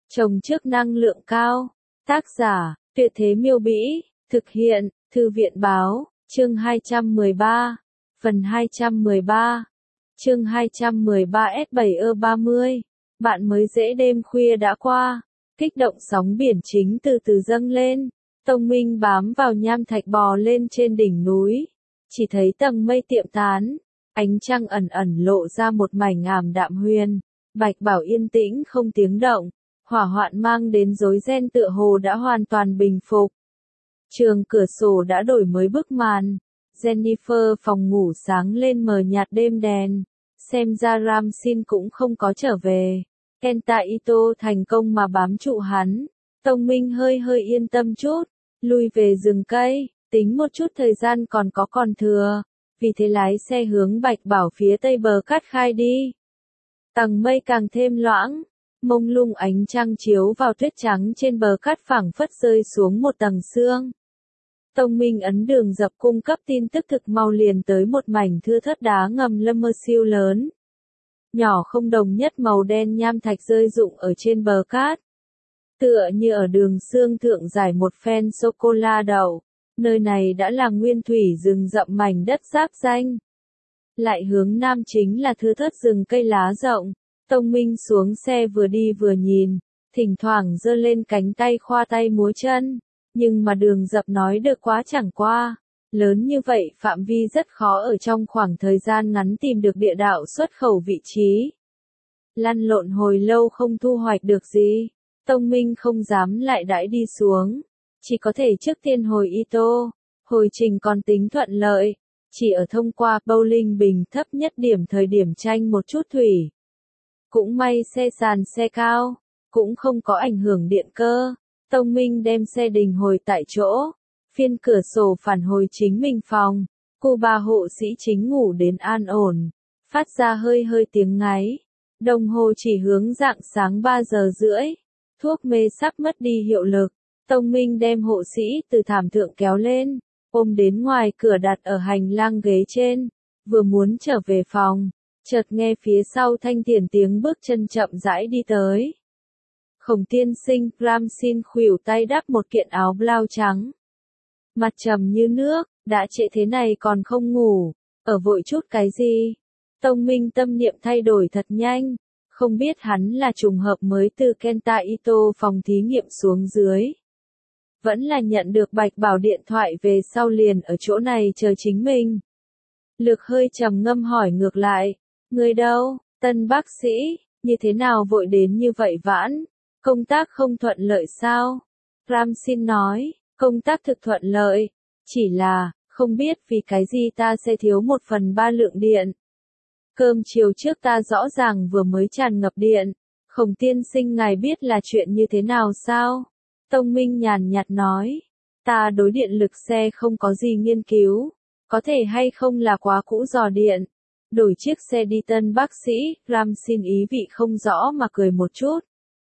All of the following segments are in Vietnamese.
Trồng trước năng lượng cao. Tác giả, Tuyệt Thế Miêu Bĩ. Thực hiện, Thư viện Báo. Chương 213. Phần 213. Chương 213 S7E30. Bạn mới dễ đêm khuya đã qua. Kích động sóng biển chính từ từ dâng lên. Tông Minh bám vào nham thạch bò lên trên đỉnh núi. Chỉ thấy tầng mây tiệm tán. Ánh trăng ẩn ẩn lộ ra một mảnh ảm đạm huyền. Bạch Bảo yên tĩnh không tiếng động. Hỏa hoạn mang đến rối ren tựa hồ đã hoàn toàn bình phục. Trường cửa sổ đã đổi mới bức màn. Jennifer phòng ngủ sáng lên mờ nhạt đêm đèn. Xem ra Ramsin cũng không có trở về. Kenta Ito thành công mà bám trụ hắn. Tông Minh hơi yên tâm chút. Lui về rừng cây. Tính một chút thời gian còn thừa. Vì thế lái xe hướng Bạch Bảo phía tây bờ cát khai đi. Tầng mây càng thêm loãng. Mông lung ánh trăng chiếu vào tuyết trắng trên bờ cát phảng phất rơi xuống một tầng sương. Tông Minh ấn đường dập cung cấp tin tức thực mau liền tới một mảnh thưa thớt đá ngầm lâm mơ siêu lớn. Nhỏ không đồng nhất màu đen nham thạch rơi rụng ở trên bờ cát. Tựa như ở đường xương thượng giải một phen sô-cô-la đậu. Nơi này đã là nguyên thủy rừng rậm mảnh đất giáp danh. Lại hướng nam chính là thưa thớt rừng cây lá rộng. Tông Minh xuống xe vừa đi vừa nhìn, thỉnh thoảng giơ lên cánh tay khoa tay múa chân, nhưng mà đường dập nói được quá chẳng qua. Lớn như vậy phạm vi rất khó ở trong khoảng thời gian ngắn tìm được địa đạo xuất khẩu vị trí. Lăn lộn hồi lâu không thu hoạch được gì, Tông Minh không dám lại đãi đi xuống, chỉ có thể trước tiên hồi Ito. Hồi trình còn tính thuận lợi, chỉ ở thông qua bowling bình thấp nhất điểm thời điểm tranh một chút thủy. Cũng may xe sàn xe cao, cũng không có ảnh hưởng điện cơ. Tông Minh đem xe đình hồi tại chỗ, phiên cửa sổ phản hồi chính mình phòng. Cuba hộ sĩ chính ngủ đến an ổn, phát ra hơi tiếng ngáy. Đồng hồ chỉ hướng rạng sáng 3 giờ rưỡi, thuốc mê sắp mất đi hiệu lực. Tông Minh đem hộ sĩ từ thảm thượng kéo lên, ôm đến ngoài cửa đặt ở hành lang ghế trên, vừa muốn trở về phòng. Chợt nghe phía sau thanh thiền tiếng bước chân chậm rãi đi tới. Khổng tiên sinh, Ramsin khuỷu tay đắp một kiện áo blau trắng. Mặt trầm như nước, đã trễ thế này còn không ngủ, ở vội chút cái gì? Tông Minh tâm niệm thay đổi thật nhanh, không biết hắn là trùng hợp mới từ Kenta Ito phòng thí nghiệm xuống dưới. Vẫn là nhận được Bạch Bảo điện thoại về sau liền ở chỗ này chờ chính mình. Lược hơi trầm ngâm hỏi ngược lại. Người đâu, tân bác sĩ, như thế nào vội đến như vậy vãn? Công tác không thuận lợi sao? Ramsin nói, công tác thực thuận lợi, chỉ là, không biết vì cái gì ta sẽ thiếu 1/3 lượng điện. Cơm chiều trước ta rõ ràng vừa mới tràn ngập điện, Khổng tiên sinh ngài biết là chuyện như thế nào sao? Tông Minh nhàn nhạt nói, ta đối điện lực xe không có gì nghiên cứu, có thể hay không là quá cũ dò điện. Đổi chiếc xe đi tân bác sĩ, Ramsin ý vị không rõ mà cười một chút.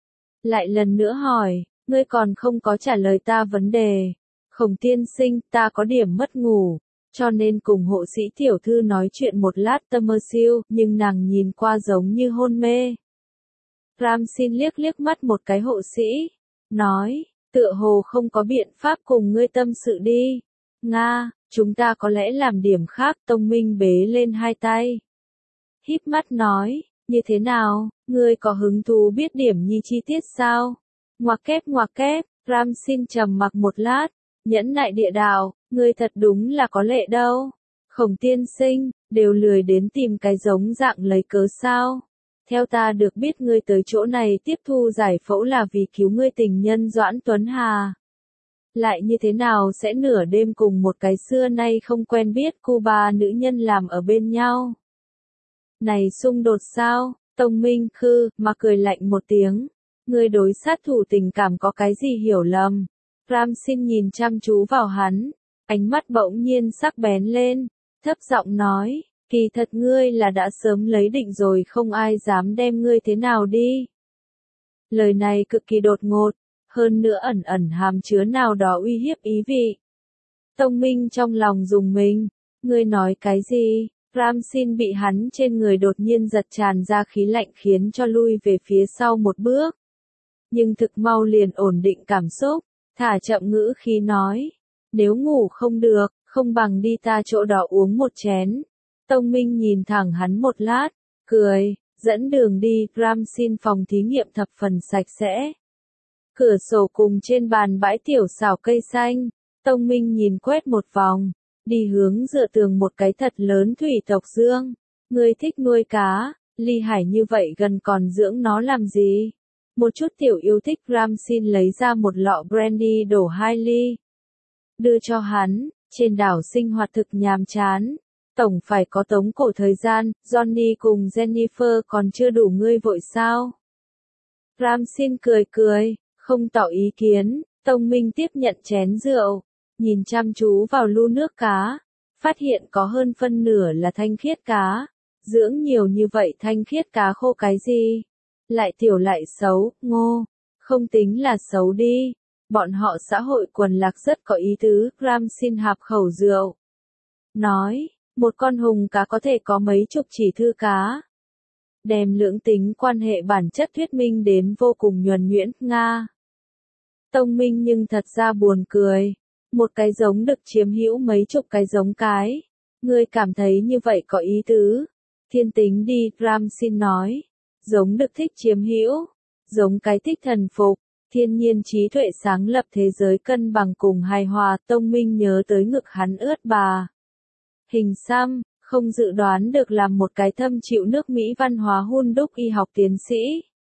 Lại lần nữa hỏi, ngươi còn không có trả lời ta vấn đề. Khổng tiên sinh, ta có điểm mất ngủ, cho nên cùng hộ sĩ tiểu thư nói chuyện một lát tâm mơ siêu, nhưng nàng nhìn qua giống như hôn mê. Ramsin liếc mắt một cái hộ sĩ, nói, tựa hồ không có biện pháp cùng ngươi tâm sự đi. Nga, chúng ta có lẽ làm điểm khác. Tông Minh bế lên hai tay. Híp mắt nói, như thế nào, ngươi có hứng thú biết điểm nhi chi tiết sao? Ngoặc kép, Ramsin trầm mặc một lát, nhẫn nại địa đạo, ngươi thật đúng là có lệ đâu. Khổng tiên sinh, đều lười đến tìm cái giống dạng lấy cớ sao? Theo ta được biết ngươi tới chỗ này tiếp thu giải phẫu là vì cứu ngươi tình nhân Doãn Tuấn Hà. Lại như thế nào sẽ nửa đêm cùng một cái xưa nay không quen biết Cuba nữ nhân làm ở bên nhau? Này xung đột sao? Tông Minh mà cười lạnh một tiếng. Ngươi đối sát thủ tình cảm có cái gì hiểu lầm? Ramsin nhìn chăm chú vào hắn, ánh mắt bỗng nhiên sắc bén lên, thấp giọng nói, kỳ thật ngươi là đã sớm lấy định rồi không ai dám đem ngươi thế nào đi. Lời này cực kỳ đột ngột, hơn nữa ẩn hàm chứa nào đó uy hiếp ý vị. Tông Minh trong lòng rùng mình, ngươi nói cái gì? Ramsin bị hắn trên người đột nhiên giật tràn ra khí lạnh khiến cho lui về phía sau một bước. nhưng thực mau liền ổn định cảm xúc, thả chậm ngữ khí nói. Nếu ngủ không được, không bằng đi ta chỗ đó uống một chén. Tông Minh nhìn thẳng hắn một lát, cười, dẫn đường đi. Ramsin phòng thí nghiệm thập phần sạch sẽ. Cửa sổ cùng trên bàn bãi tiểu xảo cây xanh. Tông Minh nhìn quét một vòng, đi hướng dựa tường một cái thật lớn thủy tộc dương. Ngươi thích nuôi cá, Ly Hải như vậy gần còn dưỡng nó làm gì? Một chút tiểu yêu thích. Ramsin lấy ra một lọ brandy đổ 2 ly. Đưa cho hắn, trên đảo sinh hoạt thực nhàm chán. Tổng phải có tống cổ thời gian, Johnny cùng Jennifer còn chưa đủ ngươi vội sao? Ramsin cười cười, không tỏ ý kiến. Tông Minh tiếp nhận chén rượu, nhìn chăm chú vào lu nước cá, phát hiện có hơn phân nửa là thanh khiết cá. Dưỡng nhiều như vậy thanh khiết cá khô cái gì? Lại tiểu lại xấu, ngô. Không tính là xấu đi. Bọn họ xã hội quần lạc rất có ý tứ. Ramsin hạp khẩu rượu, nói, một con hùng cá có thể có mấy chục chỉ thư cá. Đem lưỡng tính quan hệ bản chất thuyết minh đến vô cùng nhuần nhuyễn. Nga. Tông Minh nhưng thật ra buồn cười. Một cái giống đực chiếm hữu mấy chục cái giống cái. Ngươi cảm thấy như vậy có ý tứ. Thiên tính đi. Ramsin nói. Giống đực thích chiếm hữu, giống cái thích thần phục. Thiên nhiên trí tuệ sáng lập thế giới cân bằng cùng hài hòa. Tông Minh nhớ tới ngực hắn ướt bà. Hình xăm, không dự đoán được làm một cái thâm chịu nước Mỹ văn hóa hun đúc y học tiến sĩ.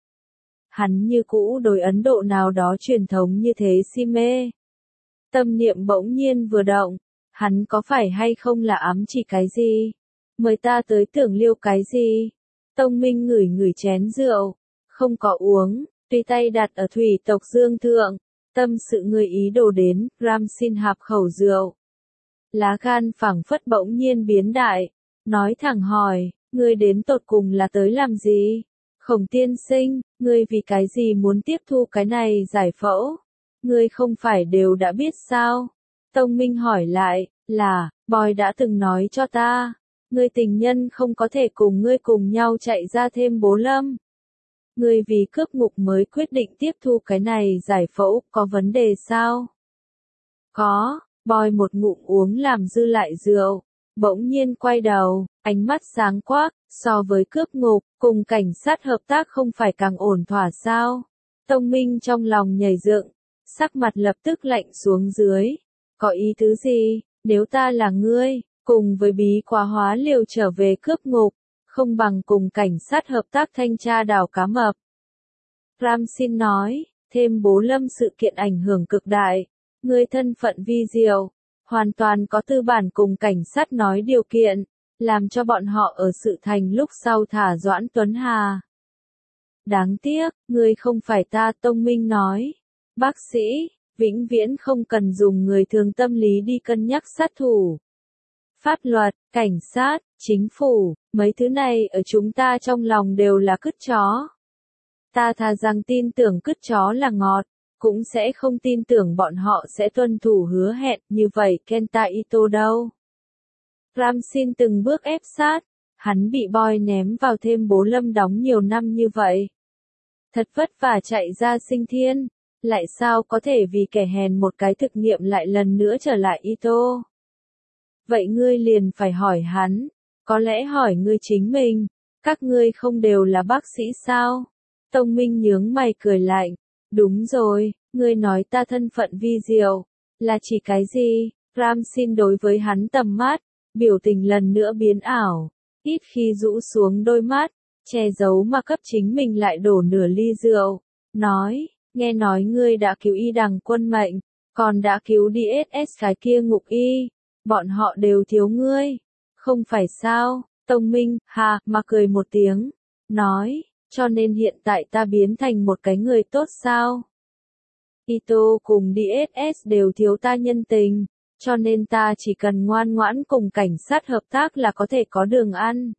Hắn như cũ đối Ấn Độ nào đó truyền thống như thế si mê. Tâm niệm bỗng nhiên vừa động, hắn có phải hay không là ám chỉ cái gì? Mời ta tới tưởng liêu cái gì? Tông Minh ngửi ngửi chén rượu, không có uống, tùy tay đặt ở thủy tộc dương thượng. Tâm sự người ý đồ đến. Ramsin hạp khẩu rượu. Lá gan phảng phất bỗng nhiên biến đại, nói thẳng hỏi, ngươi đến tột cùng là tới làm gì? Khổng tiên sinh, ngươi vì cái gì muốn tiếp thu cái này giải phẫu? Ngươi không phải đều đã biết sao? Tông Minh hỏi lại, là, Boy đã từng nói cho ta, ngươi tình nhân không có thể cùng ngươi cùng nhau chạy ra thêm Bố Lâm. Ngươi vì cướp ngục mới quyết định tiếp thu cái này giải phẫu, có vấn đề sao? Có. Boy một ngụm uống làm dư lại rượu, bỗng nhiên quay đầu, ánh mắt sáng quắc, so với cướp ngục, cùng cảnh sát hợp tác không phải càng ổn thỏa sao? Tông Minh trong lòng nhảy dựng, sắc mặt lập tức lạnh xuống dưới. Có ý tứ gì? Nếu ta là ngươi, cùng với bí quá hóa liều trở về cướp ngục, không bằng cùng cảnh sát hợp tác thanh tra đảo cá mập. Ramsin nói, thêm Bố Lâm sự kiện ảnh hưởng cực đại. Ngươi thân phận vi diệu, hoàn toàn có tư bản cùng cảnh sát nói điều kiện, làm cho bọn họ ở sự thành lúc sau thả Doãn Tuấn Hà. Đáng tiếc, ngươi không phải ta. Tông Minh nói. Bác sĩ, vĩnh viễn không cần dùng người thường tâm lý đi cân nhắc sát thủ. Pháp luật, cảnh sát, chính phủ, mấy thứ này ở chúng ta trong lòng đều là cứt chó. Ta thà rằng tin tưởng cứt chó là ngọt, cũng sẽ không tin tưởng bọn họ sẽ tuân thủ hứa hẹn. Như vậy Kenta Ito đâu? Ramsin từng bước ép sát, hắn bị Boy ném vào thêm Bố Lâm đóng nhiều năm như vậy. Thật vất vả chạy ra sinh thiên, lại sao có thể vì kẻ hèn một cái thực nghiệm lại lần nữa trở lại Ito? Vậy ngươi liền phải hỏi hắn, có lẽ hỏi ngươi chính mình, các ngươi không đều là bác sĩ sao? Tông Minh nhướng mày cười lạnh. Đúng rồi, ngươi nói ta thân phận vi diệu, là chỉ cái gì? Ramsin đối với hắn tầm mắt, biểu tình lần nữa biến ảo, ít khi rũ xuống đôi mắt, che giấu mà cấp chính mình lại đổ nửa ly rượu, nói, nghe nói ngươi đã cứu y đằng quân mệnh, còn đã cứu DSS cái kia ngục y, bọn họ đều thiếu ngươi, không phải sao? Tông Minh, mà cười một tiếng, nói, cho nên hiện tại ta biến thành một cái người tốt sao? Ito cùng DSS đều thiếu ta nhân tình, cho nên ta chỉ cần ngoan ngoãn cùng cảnh sát hợp tác là có thể có đường ăn.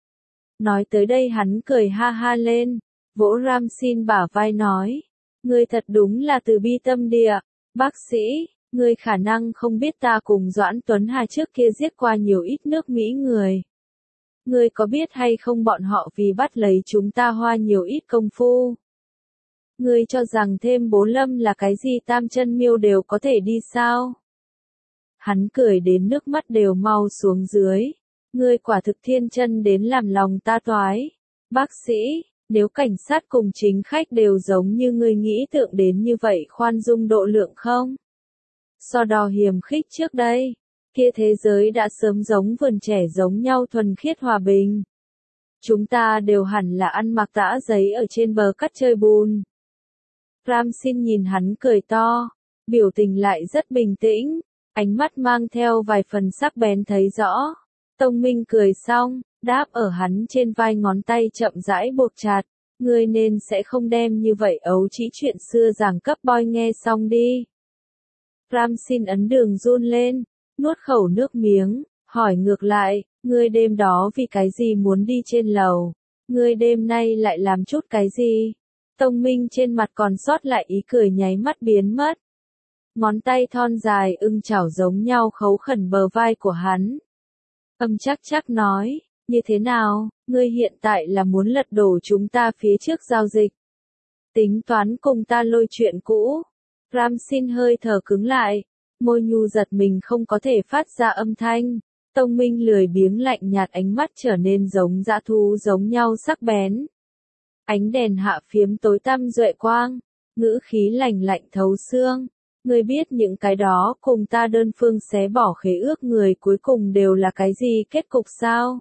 Nói tới đây hắn cười ha ha lên, vỗ Ramsin bả vai nói, ngươi thật đúng là từ bi tâm địa, bác sĩ, ngươi khả năng không biết ta cùng Doãn Tuấn Hà trước kia giết qua nhiều ít nước Mỹ người. Ngươi có biết hay không bọn họ vì bắt lấy chúng ta hoa nhiều ít công phu. Ngươi cho rằng thêm bố Lâm là cái gì tam chân miêu đều có thể đi sao? Hắn cười đến nước mắt đều mau xuống dưới. Ngươi quả thực thiên chân đến làm lòng ta toái. Bác sĩ, nếu cảnh sát cùng chính khách đều giống như ngươi nghĩ tượng đến như vậy khoan dung độ lượng không? So đo hiềm khích trước đây, kia thế giới đã sớm giống vườn trẻ giống nhau thuần khiết hòa bình. Chúng ta đều hẳn là ăn mặc tã giấy ở trên bờ cát chơi bùn. Ramsin nhìn hắn cười to, biểu tình lại rất bình tĩnh, ánh mắt mang theo vài phần sắc bén thấy rõ. Tông Minh cười xong, đáp ở hắn trên vai ngón tay chậm rãi buộc chặt. Ngươi nên sẽ không đem như vậy ấu trĩ chuyện xưa giảng cấp boy nghe xong đi. Ramsin ấn đường run lên, nuốt khẩu nước miếng, hỏi ngược lại, ngươi đêm đó vì cái gì muốn đi trên lầu? Ngươi đêm nay lại làm chút cái gì? Tông Minh trên mặt còn sót lại ý cười nháy mắt biến mất. Ngón tay thon dài ưng chảo giống nhau khấu khẩn bờ vai của hắn. Chắc chắc nói, như thế nào, ngươi hiện tại là muốn lật đổ chúng ta phía trước giao dịch. Tính toán cùng ta lôi chuyện cũ. Ramsin hơi thở cứng lại, môi nhu giật mình không có thể phát ra âm thanh. Tông Minh lười biếng lạnh nhạt ánh mắt trở nên giống dã thú giống nhau sắc bén. Ánh đèn hạ phiếm tối tăm duệ quang, ngữ khí lạnh lạnh thấu xương. Ngươi biết những cái đó cùng ta đơn phương xé bỏ khế ước người cuối cùng đều là cái gì kết cục sao?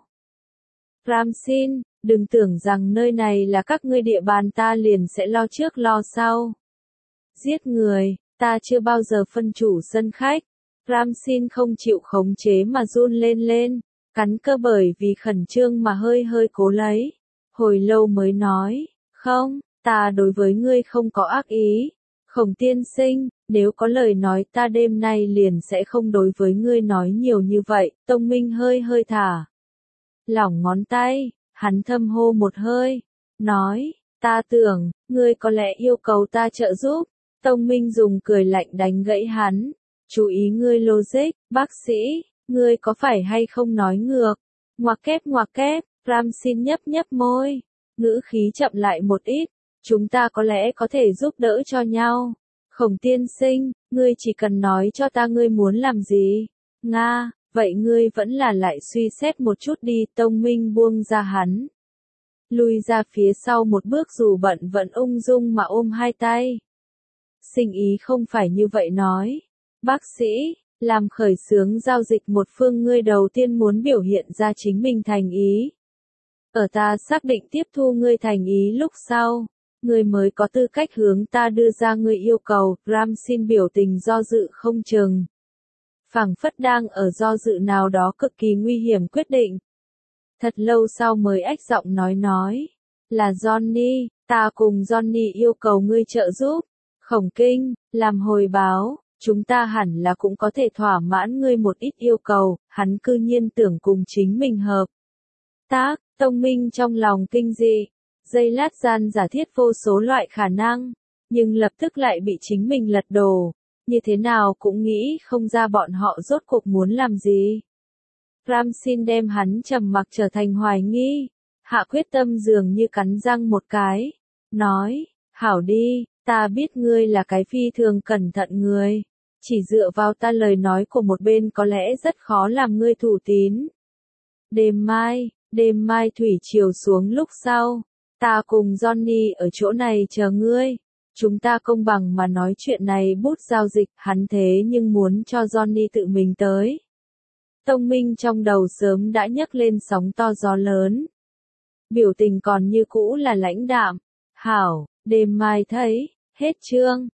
Ramsin, đừng tưởng rằng nơi này là các ngươi địa bàn ta liền sẽ lo trước lo sau. Giết người, ta chưa bao giờ phân chủ sân khách. Ramsin không chịu khống chế mà run lên, cắn cơ bởi vì khẩn trương mà hơi cố lấy. Hồi lâu mới nói, không, ta đối với ngươi không có ác ý. Khổng tiên sinh, nếu có lời nói ta đêm nay liền sẽ không đối với ngươi nói nhiều như vậy. Tông Minh hơi thả lỏng ngón tay, hắn thâm hô một hơi, nói, ta tưởng, ngươi có lẽ yêu cầu ta trợ giúp. Tông Minh dùng cười lạnh đánh gãy hắn, chú ý ngươi logic, bác sĩ, ngươi có phải hay không nói ngược. Ngoặc kép, Ramsin nhấp môi, ngữ khí chậm lại một ít, chúng ta có lẽ có thể giúp đỡ cho nhau. Khổng tiên sinh, ngươi chỉ cần nói cho ta ngươi muốn làm gì. Nga, vậy ngươi vẫn là lại suy xét một chút đi. Tông Minh buông ra hắn, lui ra phía sau một bước dù bận vẫn ung dung mà ôm hai tay. Sinh ý không phải như vậy nói. Bác sĩ, làm khởi xướng giao dịch một phương ngươi đầu tiên muốn biểu hiện ra chính mình thành ý. Ở ta xác định tiếp thu ngươi thành ý lúc sau, ngươi mới có tư cách hướng ta đưa ra ngươi yêu cầu. Ramsin biểu tình do dự không chừng. Phảng phất đang ở do dự nào đó cực kỳ nguy hiểm quyết định. Thật lâu sau mới ách giọng nói. Là Johnny, ta cùng Johnny yêu cầu ngươi trợ giúp. Khổng Kinh, làm hồi báo, chúng ta hẳn là cũng có thể thỏa mãn ngươi một ít yêu cầu. Hắn cư nhiên tưởng cùng chính mình hợp tác. Tông Minh trong lòng kinh dị, giây lát gian giả thiết vô số loại khả năng, nhưng lập tức lại bị chính mình lật đổ, như thế nào cũng nghĩ không ra bọn họ rốt cuộc muốn làm gì. Ramsin đem hắn trầm mặc trở thành hoài nghi, hạ quyết tâm dường như cắn răng một cái, nói, hảo đi, ta biết ngươi là cái phi thường cẩn thận người, chỉ dựa vào ta lời nói của một bên có lẽ rất khó làm ngươi thủ tín. Đêm mai thủy chiều xuống lúc sau, ta cùng Johnny ở chỗ này chờ ngươi. Chúng ta công bằng mà nói chuyện này bút giao dịch, hắn thế nhưng muốn cho Johnny tự mình tới. Tông Minh trong đầu sớm đã nhấc lên sóng to gió lớn. Biểu tình còn như cũ là lãnh đạm. Hảo, đêm mai thấy, hết chương.